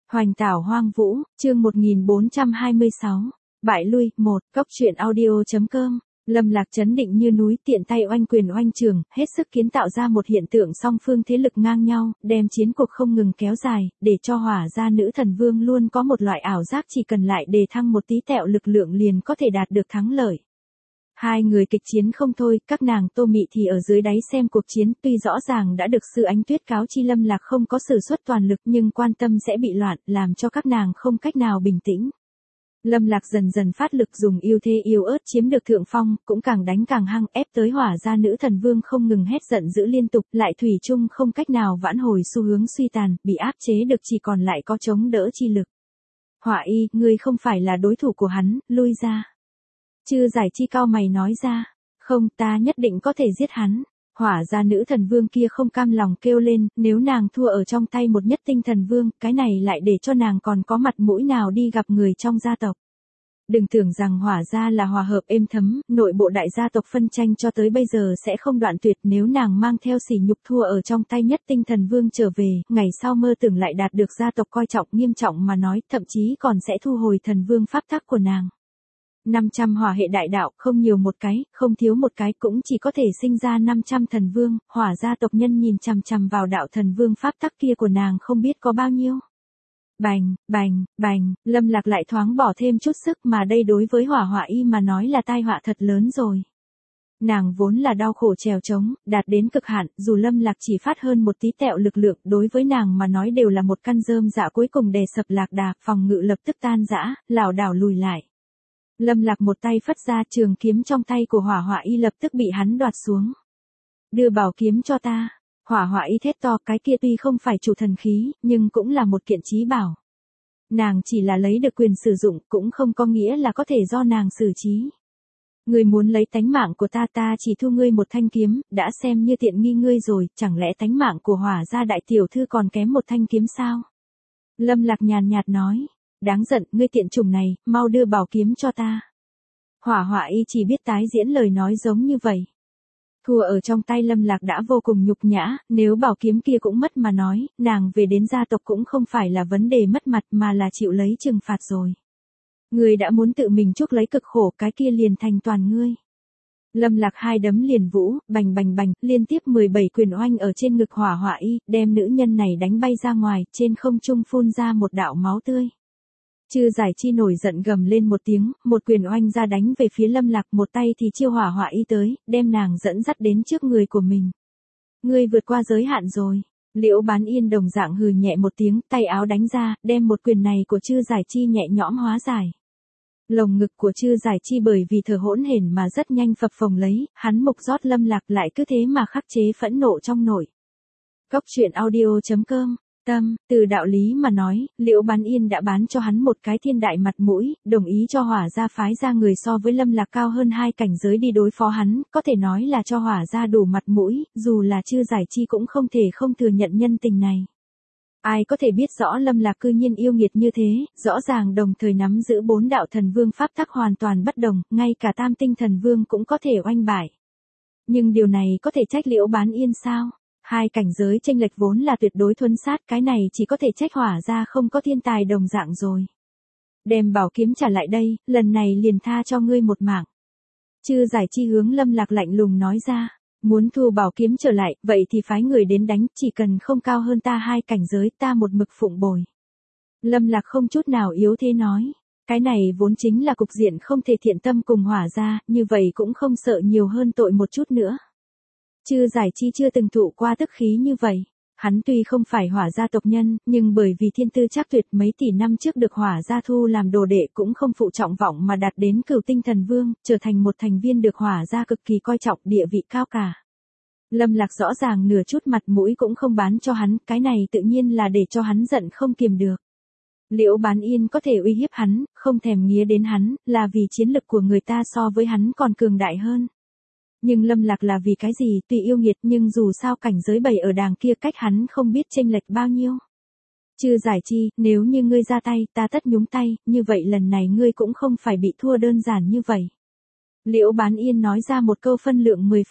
Hoành tảo hoang vũ, chương 1426. Bại lui, 1, Cốc truyện audio.com. Lâm Lạc trấn định như núi, tiện tay oanh quyền oanh trường, hết sức kiến tạo ra một hiện tượng song phương thế lực ngang nhau, đem chiến cuộc không ngừng kéo dài, để cho Hỏa gia nữ thần vương luôn có một loại ảo giác chỉ cần lại đề thăng một tí tẹo lực lượng liền có thể đạt được thắng lợi. Hai người kịch chiến không thôi, các nàng Tô Mị thì ở dưới đáy xem cuộc chiến, tuy rõ ràng đã được Sư Ánh Tuyết cáo chi Lâm Lạc không có sử xuất toàn lực nhưng quan tâm sẽ bị loạn, làm cho các nàng không cách nào bình tĩnh. Lâm Lạc dần dần phát lực dùng ưu thế yếu ớt chiếm được thượng phong, cũng càng đánh càng hăng, ép tới Hỏa gia nữ thần vương không ngừng hét giận dữ liên tục, lại thủy chung không cách nào vãn hồi xu hướng suy tàn, bị áp chế được chỉ còn lại có chống đỡ chi lực. Hỏa Y, ngươi không phải là đối thủ của hắn, lui ra. Chư Giải Chi cao mày nói ra, không, ta nhất định có thể giết hắn. Hỏa gia nữ thần vương kia không cam lòng kêu lên, nếu nàng thua ở trong tay một nhất tinh thần vương, cái này lại để cho nàng còn có mặt mũi nào đi gặp người trong gia tộc. Đừng tưởng rằng Hỏa gia là hòa hợp êm thấm, nội bộ đại gia tộc phân tranh cho tới bây giờ sẽ không đoạn tuyệt, nếu nàng mang theo sỉ nhục thua ở trong tay nhất tinh thần vương trở về, ngày sau mơ tưởng lại đạt được gia tộc coi trọng, nghiêm trọng mà nói, thậm chí còn sẽ thu hồi thần vương pháp tắc của nàng. 500 hỏa hệ đại đạo, không nhiều một cái, không thiếu một cái, cũng chỉ có thể sinh ra 500 thần vương. Hỏa gia tộc nhân nhìn chằm chằm vào đạo thần vương pháp tắc kia của nàng không biết có bao nhiêu. Bành, bành, bành, Lâm Lạc lại thoáng bỏ thêm chút sức, mà đây đối với Hỏa Y mà nói là tai họa thật lớn rồi. Nàng vốn là đau khổ trèo trống, đạt đến cực hạn, dù Lâm Lạc chỉ phát hơn một tí tẹo lực lượng, đối với nàng mà nói đều là một căn rơm dạ, cuối cùng đè sập lạc đà, phòng ngự lập tức tan rã, lảo đảo lùi lại. Lâm Lạc một tay phất ra, trường kiếm trong tay của Hỏa Y lập tức bị hắn đoạt xuống. Đưa bảo kiếm cho ta. Hỏa Y thét to, cái kia tuy không phải chủ thần khí, nhưng cũng là một kiện chí bảo. Nàng chỉ là lấy được quyền sử dụng, cũng không có nghĩa là có thể do nàng xử trí. Ngươi muốn lấy tánh mạng của ta, ta chỉ thu ngươi một thanh kiếm, đã xem như tiện nghi ngươi rồi, chẳng lẽ tánh mạng của Hỏa gia đại tiểu thư còn kém một thanh kiếm sao? Lâm Lạc nhàn nhạt nói. Đáng giận, ngươi tiện chủng này, mau đưa bảo kiếm cho ta. Hỏa Y chỉ biết tái diễn lời nói giống như vậy. Thua ở trong tay Lâm Lạc đã vô cùng nhục nhã, nếu bảo kiếm kia cũng mất mà nói, nàng về đến gia tộc cũng không phải là vấn đề mất mặt mà là chịu lấy trừng phạt rồi. Ngươi đã muốn tự mình chuốc lấy cực khổ, cái kia liền thành toàn ngươi. Lâm Lạc hai đấm liền vũ, bành bành bành, liên tiếp 17 quyền oanh ở trên ngực Hỏa Y, đem nữ nhân này đánh bay ra ngoài, trên không trung phun ra một đạo máu tươi. Chư Giải Chi nổi giận gầm lên một tiếng, một quyền oanh ra đánh về phía Lâm Lạc, một tay thì chiêu Hỏa Y tới, đem nàng dẫn dắt đến trước người của mình. Ngươi vượt qua giới hạn rồi. Liễu Bán Yên đồng dạng hừ nhẹ một tiếng, tay áo đánh ra, đem một quyền này của Chư Giải Chi nhẹ nhõm hóa giải. Lồng ngực của Chư Giải Chi bởi vì thở hỗn hển mà rất nhanh phập phồng lấy, hắn mục rót Lâm Lạc lại cứ thế mà khắc chế phẫn nộ trong nội. Cốc truyện audio.com. Từ đạo lý mà nói, Liễu Bán Yên đã bán cho hắn một cái thiên đại mặt mũi, đồng ý cho Hỏa gia phái ra người so với Lâm Lạc cao hơn 2 cảnh giới đi đối phó hắn, có thể nói là cho Hỏa gia đủ mặt mũi, dù là Chư Giải Chi cũng không thể không thừa nhận nhân tình này. Ai có thể biết rõ Lâm Lạc cư nhiên yêu nghiệt như thế, rõ ràng đồng thời nắm giữ 4 đạo thần vương pháp tắc hoàn toàn bất đồng, ngay cả tam tinh thần vương cũng có thể oanh bại. Nhưng điều này có thể trách Liễu Bán Yên sao? Hai cảnh giới chênh lệch vốn là tuyệt đối thuần sát, cái này chỉ có thể trách Hỏa gia không có thiên tài đồng dạng rồi. Đem bảo kiếm trả lại đây, lần này liền tha cho ngươi một mạng. Chư Giải Chi hướng Lâm Lạc lạnh lùng nói ra, muốn thu bảo kiếm trở lại, vậy thì phái người đến đánh, chỉ cần không cao hơn ta 2 cảnh giới, ta một mực phụng bồi. Lâm Lạc không chút nào yếu thế nói, cái này vốn chính là cục diện không thể thiện tâm cùng Hỏa gia, như vậy cũng không sợ nhiều hơn tội một chút nữa. Chư Giải Chi chưa từng thụ qua tức khí như vậy. Hắn tuy không phải Hỏa gia tộc nhân, nhưng bởi vì thiên tư chắc tuyệt mấy tỷ năm trước được Hỏa gia thu làm đồ đệ cũng không phụ trọng vọng mà đạt đến cửu tinh thần vương, trở thành một thành viên được Hỏa gia cực kỳ coi trọng, địa vị cao cả. Lâm Lạc rõ ràng nửa chút mặt mũi cũng không bán cho hắn, cái này tự nhiên là để cho hắn giận không kiềm được. Liễu Bán Yên có thể uy hiếp hắn, không thèm nghía đến hắn, là vì chiến lực của người ta so với hắn còn cường đại hơn. Nhưng Lâm Lạc là vì cái gì, tuy yêu nghiệt nhưng dù sao cảnh giới bày ở đàng kia cách hắn không biết chênh lệch bao nhiêu. Chư Giải Chi, nếu như ngươi ra tay, ta tất nhúng tay, như vậy lần này ngươi cũng không phải bị thua đơn giản như vậy. Liễu Bán Yên nói ra một câu phân lượng 10 phần.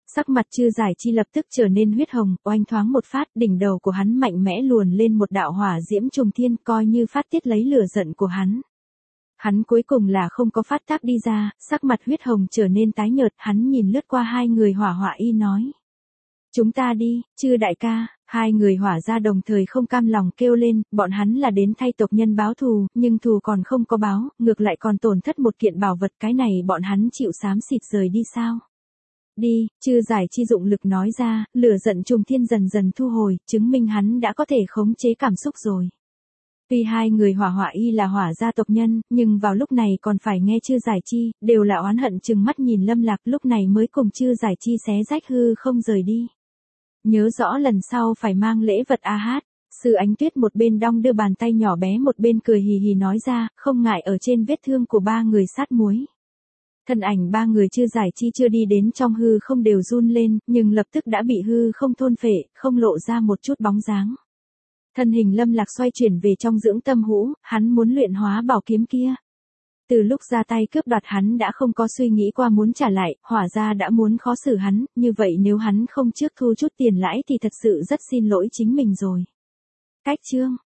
Sắc mặt Chư Giải Chi lập tức trở nên huyết hồng, oanh thoáng một phát, đỉnh đầu của hắn mạnh mẽ luồn lên một đạo hỏa diễm trùng thiên, coi như phát tiết lấy lửa giận của hắn. Hắn cuối cùng là không có phát tác đi ra, sắc mặt huyết hồng trở nên tái nhợt, hắn nhìn lướt qua hai người hỏa họa y nói. Chúng ta đi, Chư đại ca. Hai người hỏa ra đồng thời không cam lòng kêu lên, bọn hắn là đến thay tộc nhân báo thù, nhưng thù còn không có báo, ngược lại còn tổn thất một kiện bảo vật, cái này bọn hắn chịu xám xịt rời đi sao? Đi, Chư Giải Chi dụng lực nói ra, lửa giận trùng thiên dần dần thu hồi, chứng minh hắn đã có thể khống chế cảm xúc rồi. Tuy hai người hỏa họa y là hỏa gia tộc nhân, nhưng vào lúc này còn phải nghe Chư Giải Chi, đều là oán hận chừng mắt nhìn Lâm Lạc, lúc này mới cùng Chư Giải Chi xé rách hư không rời đi. Nhớ rõ lần sau phải mang lễ vật a hát. Sư Ánh Tuyết một bên đong đưa bàn tay nhỏ bé một bên cười hì hì nói ra, không ngại ở trên vết thương của ba người sát muối. Thân ảnh ba người Chư Giải Chi chưa đi đến trong hư không đều run lên, nhưng lập tức đã bị hư không thôn phệ, không lộ ra một chút bóng dáng. Thân hình Lâm Lạc xoay chuyển về trong dưỡng tâm hũ, hắn muốn luyện hóa bảo kiếm kia. Từ lúc ra tay cướp đoạt hắn đã không có suy nghĩ qua muốn trả lại, hỏa ra đã muốn khó xử hắn, như vậy nếu hắn không trước thu chút tiền lãi thì thật sự rất xin lỗi chính mình rồi. Cách chương